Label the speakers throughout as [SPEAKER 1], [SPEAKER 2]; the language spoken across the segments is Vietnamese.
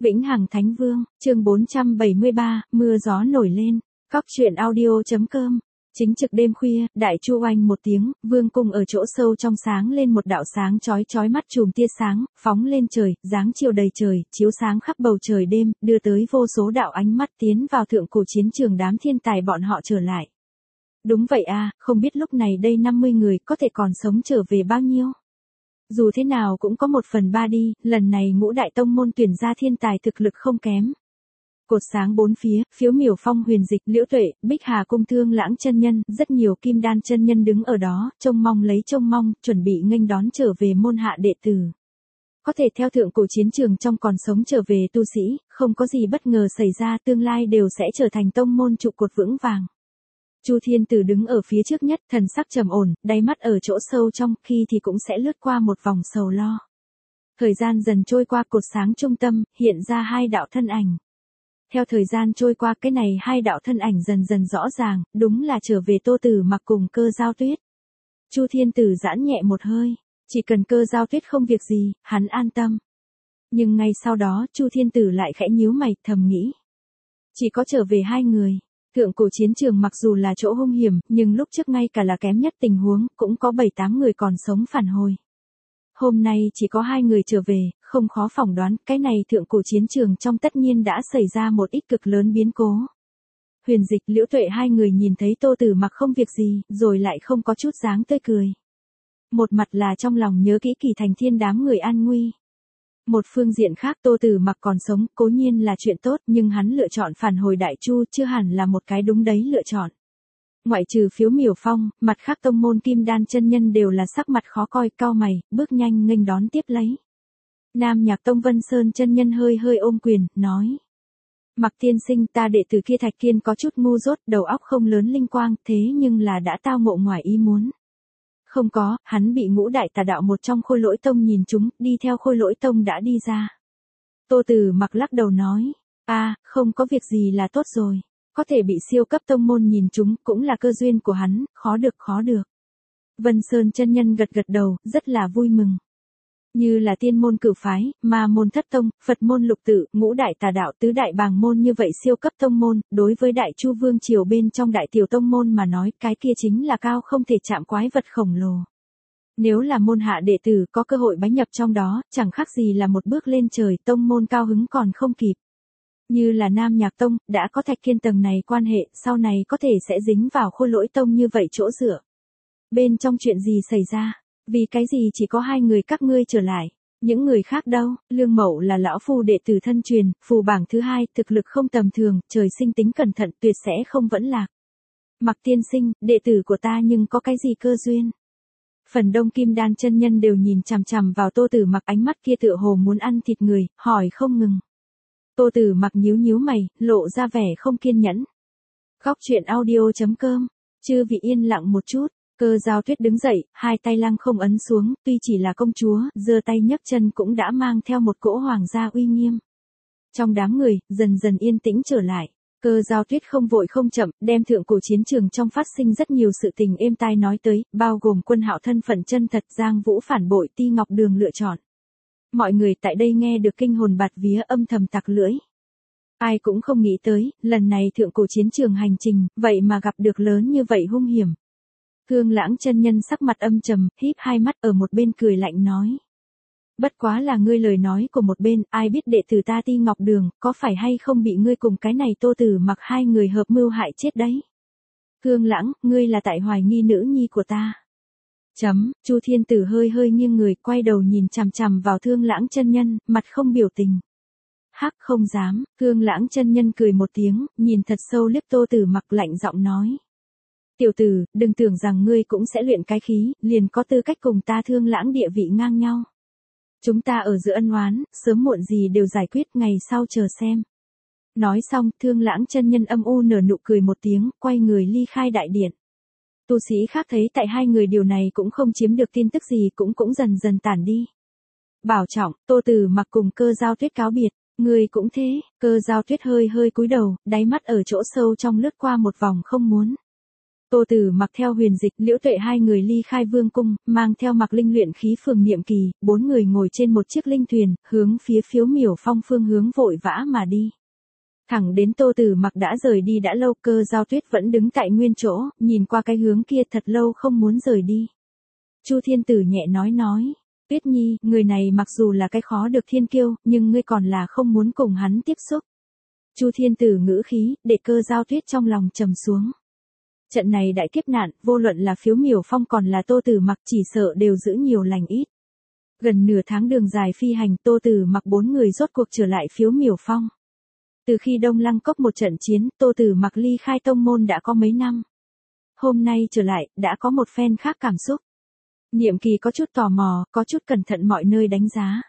[SPEAKER 1] Vĩnh Hằng Thánh Vương, chương 473, mưa gió nổi lên. Cóc truyện audio.com. Chính trực đêm khuya, đại chu oanh một tiếng, vương cung ở chỗ sâu trong sáng lên một đạo sáng chói chói mắt chùm tia sáng, phóng lên trời, dáng chiều đầy trời, chiếu sáng khắp bầu trời đêm, đưa tới vô số đạo ánh mắt tiến vào thượng cổ chiến trường đám thiên tài bọn họ trở lại. Đúng vậy à, không biết lúc này đây 50 người có thể còn sống trở về bao nhiêu? Dù thế nào cũng có 1/3 đi, lần này ngũ đại tông môn tuyển ra thiên tài thực lực không kém. Cột sáng bốn phía, Phiếu Miểu Phong, Huyền Dịch, Liễu Tuệ, Bích Hà Cung, Thương Lãng chân nhân, rất nhiều kim đan chân nhân đứng ở đó, trông mong, chuẩn bị nghênh đón trở về môn hạ đệ tử. Có thể theo thượng cổ chiến trường trong còn sống trở về tu sĩ, không có gì bất ngờ xảy ra, tương lai đều sẽ trở thành tông môn trụ cột vững vàng. Chu Thiên Tử đứng ở phía trước nhất, thần sắc trầm ổn, đáy mắt ở chỗ sâu trong, khi thì cũng sẽ lướt qua một vòng sầu lo. Thời gian dần trôi qua, cột sáng trung tâm, hiện ra hai đạo thân ảnh. Theo thời gian trôi qua, cái này hai đạo thân ảnh dần dần rõ ràng, đúng là trở về Tô Tử Mặc cùng Cơ Giao Tuyết. Chu Thiên Tử giãn nhẹ một hơi, chỉ cần Cơ Giao Tuyết không việc gì, hắn an tâm. Nhưng ngay sau đó, Chu Thiên Tử lại khẽ nhíu mày, thầm nghĩ. Chỉ có trở về hai người. Thượng cổ chiến trường mặc dù là chỗ hung hiểm, nhưng lúc trước ngay cả là kém nhất tình huống, cũng có 7-8 người còn sống phản hồi. Hôm nay chỉ có 2 người trở về, không khó phỏng đoán, cái này thượng cổ chiến trường trong tất nhiên đã xảy ra một ít cực lớn biến cố. Huyền Dịch, Liễu Tuệ hai người nhìn thấy Tô Tử Mặc không việc gì, rồi lại không có chút dáng tươi cười. Một mặt là trong lòng nhớ kỹ Kỳ Thành Thiên đám người an nguy. Một phương diện khác, Tô Tử Mặc còn sống, cố nhiên là chuyện tốt, nhưng hắn lựa chọn phản hồi Đại Chu chưa hẳn là một cái đúng đấy lựa chọn. Ngoại trừ Phiếu Miểu Phong, mặt khác tông môn kim đan chân nhân đều là sắc mặt khó coi, cau mày, bước nhanh nghênh đón tiếp lấy. Nam Nhạc Tông Vân Sơn chân nhân hơi hơi ôm quyền, nói: Mặc tiên sinh, ta đệ tử kia Thạch Kiên có chút ngu dốt, đầu óc không lớn linh quang, thế nhưng là đã tao ngộ ngoài ý muốn. Không có, hắn bị ngũ đại tà đạo một trong Khôi Lỗi Tông nhìn trúng, đi theo Khôi Lỗi Tông đã đi ra. Tô Tử Mặc lắc đầu nói: không có việc gì là tốt rồi. Có thể bị siêu cấp tông môn nhìn trúng, cũng là cơ duyên của hắn, khó được. Vân Sơn chân nhân gật đầu, rất là vui mừng. Như là tiên môn Cửu phái, ma môn Thất tông, Phật môn Lục tự, ngũ đại tà đạo, tứ đại bàng môn như vậy siêu cấp tông môn, đối với Đại Chu vương triều bên trong đại tiểu tông môn mà nói, cái kia chính là cao không thể chạm quái vật khổng lồ. Nếu là môn hạ đệ tử có cơ hội bái nhập trong đó, chẳng khác gì là một bước lên trời, tông môn cao hứng còn không kịp. Như là Nam Nhạc Tông, đã có Thạch Kiên tầng này quan hệ, sau này có thể sẽ dính vào Khôi Lỗi Tông như vậy chỗ dựa. Bên trong chuyện gì xảy ra? Vì cái gì chỉ có 2 người các ngươi trở lại? Những người khác đâu? Lương Mậu là lão phu đệ tử thân truyền, phù bảng thứ 2, thực lực không tầm thường, trời sinh tính cẩn thận, tuyệt sẽ không vẫn lạc. Mặc tiên sinh, đệ tử của ta nhưng có cái gì cơ duyên? Phần đông kim đan chân nhân đều nhìn chằm chằm vào Tô Tử Mặc, ánh mắt kia tựa hồ muốn ăn thịt người, hỏi không ngừng. Tô Tử Mặc nhíu mày, lộ ra vẻ không kiên nhẫn. Cóc truyện audio.com. Chư vị yên lặng một chút. Cơ Giao Tuyết đứng dậy, hai tay lăng không ấn xuống, tuy chỉ là công chúa, giơ tay nhấc chân cũng đã mang theo một cỗ hoàng gia uy nghiêm. Trong đám người, dần dần yên tĩnh trở lại. Cơ Giao Tuyết không vội không chậm, đem thượng cổ chiến trường trong phát sinh rất nhiều sự tình êm tai nói tới, bao gồm Quân Hạo thân phận chân thật, Giang Vũ phản bội, Ti Ngọc Đường lựa chọn. Mọi người tại đây nghe được kinh hồn bạt vía, âm thầm tặc lưỡi. Ai cũng không nghĩ tới, lần này thượng cổ chiến trường hành trình, vậy mà gặp được lớn như vậy hung hiểm. Thương Lãng chân nhân sắc mặt âm trầm, híp hai mắt ở một bên cười lạnh nói. Bất quá là ngươi lời nói của một bên, ai biết đệ tử ta Ti Ngọc Đường, có phải hay không bị ngươi cùng cái này Tô Tử Mặc 2 người hợp mưu hại chết đấy. Thương Lãng, ngươi là tại hoài nghi nữ nhi của ta. Chu Thiên Tử hơi nghiêng người, quay đầu nhìn chằm chằm vào Thương Lãng chân nhân, mặt không biểu tình. Hắc không dám, Thương Lãng chân nhân cười một tiếng, nhìn thật sâu liếc Tô Tử Mặc, lạnh giọng nói. Tiểu tử, đừng tưởng rằng ngươi cũng sẽ luyện cái khí, liền có tư cách cùng ta Thương Lãng địa vị ngang nhau. Chúng ta ở giữa ân oán, sớm muộn gì đều giải quyết, ngày sau chờ xem. Nói xong, Thương Lãng chân nhân âm u nở nụ cười một tiếng, quay người ly khai đại điện. Tu sĩ khác thấy tại 2 người điều này cũng không chiếm được tin tức gì, cũng dần dần tản đi. Bảo trọng, Tô Tử Mặc cùng Cơ Giao Tuyết cáo biệt. Người cũng thế. Cơ Giao Tuyết hơi cúi đầu, đáy mắt ở chỗ sâu trong lướt qua một vòng không muốn. Tô Tử Mặc theo Huyền Dịch, Liễu Tuệ hai người ly khai vương cung, mang theo Mặc Linh luyện khí phường Niệm Kỳ, 4 người ngồi trên một chiếc linh thuyền, hướng phía Phiếu Miểu Phong phương hướng vội vã mà đi. Thẳng đến Tô Tử Mặc đã rời đi đã lâu, Cơ Giao Tuyết vẫn đứng tại nguyên chỗ, nhìn qua cái hướng kia thật lâu không muốn rời đi. Chu Thiên Tử nhẹ nói, Tuyết Nhi, người này mặc dù là cái khó được thiên kiêu, nhưng ngươi còn là không muốn cùng hắn tiếp xúc. Chu Thiên Tử ngữ khí, để Cơ Giao Tuyết trong lòng trầm xuống. Trận này đại kiếp nạn, vô luận là Phiếu Miểu Phong còn là Tô Tử Mặc chỉ sợ đều giữ nhiều lành ít. Gần nửa tháng đường dài phi hành, Tô Tử Mặc 4 người rốt cuộc trở lại Phiếu Miểu Phong. Từ khi Đông Lăng Cốc một trận chiến, Tô Tử Mặc ly khai tông môn đã có mấy năm. Hôm nay trở lại, đã có một phen khác cảm xúc. Niệm Kỳ có chút tò mò, có chút cẩn thận mọi nơi đánh giá.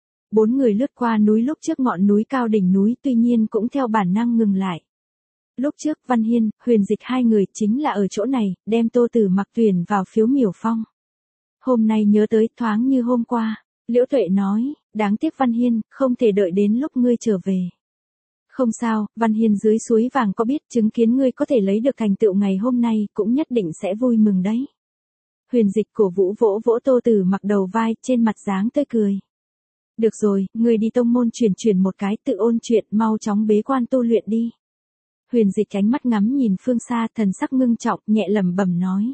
[SPEAKER 1] 4 người lướt qua núi lúc trước ngọn núi cao đỉnh núi, tuy nhiên cũng theo bản năng ngừng lại. Lúc trước Văn Hiên, Huyền Dịch hai người chính là ở chỗ này, đem Tô Tử Mặc tuyển vào Phiếu Miểu Phong. Hôm nay nhớ tới thoáng như hôm qua, Liễu Tuệ nói, đáng tiếc Văn Hiên, không thể đợi đến lúc ngươi trở về. Không sao, Văn Hiên dưới suối vàng có biết chứng kiến ngươi có thể lấy được thành tựu ngày hôm nay, cũng nhất định sẽ vui mừng đấy. Huyền Dịch cổ vũ vỗ vỗ Tô Tử Mặc đầu vai, trên mặt dáng tươi cười. Được rồi, ngươi đi tông môn chuyển một cái, tự ôn chuyện, mau chóng bế quan tu luyện đi. Huyền Dịch ánh mắt ngắm nhìn phương xa, thần sắc ngưng trọng, nhẹ lẩm bẩm nói.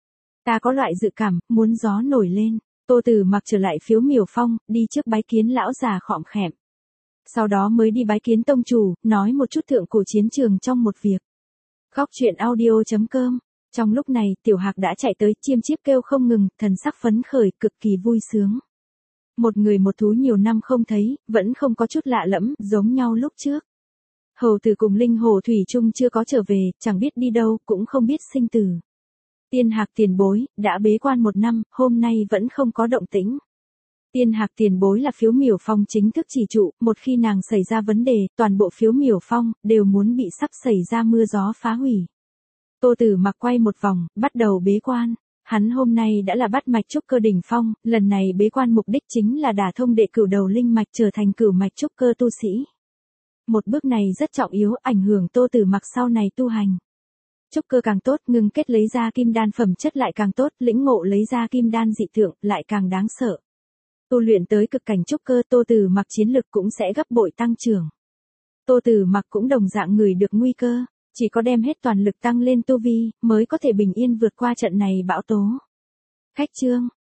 [SPEAKER 1] Ta có loại dự cảm, muốn gió nổi lên. Tô Tử Mặc trở lại Phiếu Miểu Phong, đi trước bái kiến lão già khọm khẹm. Sau đó mới đi bái kiến tông chủ, nói một chút thượng cổ chiến trường trong một việc. Góc truyện audio.com. Trong lúc này, Tiểu Hạc đã chạy tới, chiêm chiếp kêu không ngừng, thần sắc phấn khởi, cực kỳ vui sướng. Một người một thú nhiều năm không thấy, vẫn không có chút lạ lẫm, giống nhau lúc trước. Hầu Tử cùng Linh Hồ Thủy Chung chưa có trở về, chẳng biết đi đâu, cũng không biết sinh tử. Tiên Hạc tiền bối, đã bế quan 1 năm, hôm nay vẫn không có động tĩnh. Tiên Hạc tiền bối là Phiếu Miểu Phong chính thức chỉ trụ, một khi nàng xảy ra vấn đề, toàn bộ Phiếu Miểu Phong đều muốn bị sắp xảy ra mưa gió phá hủy. Tô Tử Mặc quay một vòng, bắt đầu bế quan. Hắn hôm nay đã là bắt mạch trúc cơ đỉnh phong, lần này bế quan mục đích chính là đả thông đệ cửu đầu linh mạch trở thành cửu mạch trúc cơ tu sĩ. Một bước này rất trọng yếu, ảnh hưởng Tô Tử Mặc sau này tu hành. Trúc cơ càng tốt, ngưng kết lấy ra kim đan phẩm chất lại càng tốt, lĩnh ngộ lấy ra kim đan dị tượng lại càng đáng sợ. Tu luyện tới cực cảnh trúc cơ, Tô Tử Mặc chiến lực cũng sẽ gấp bội tăng trưởng. Tô Tử Mặc cũng đồng dạng người được nguy cơ, chỉ có đem hết toàn lực tăng lên tu vi, mới có thể bình yên vượt qua trận này bão tố. Khách chương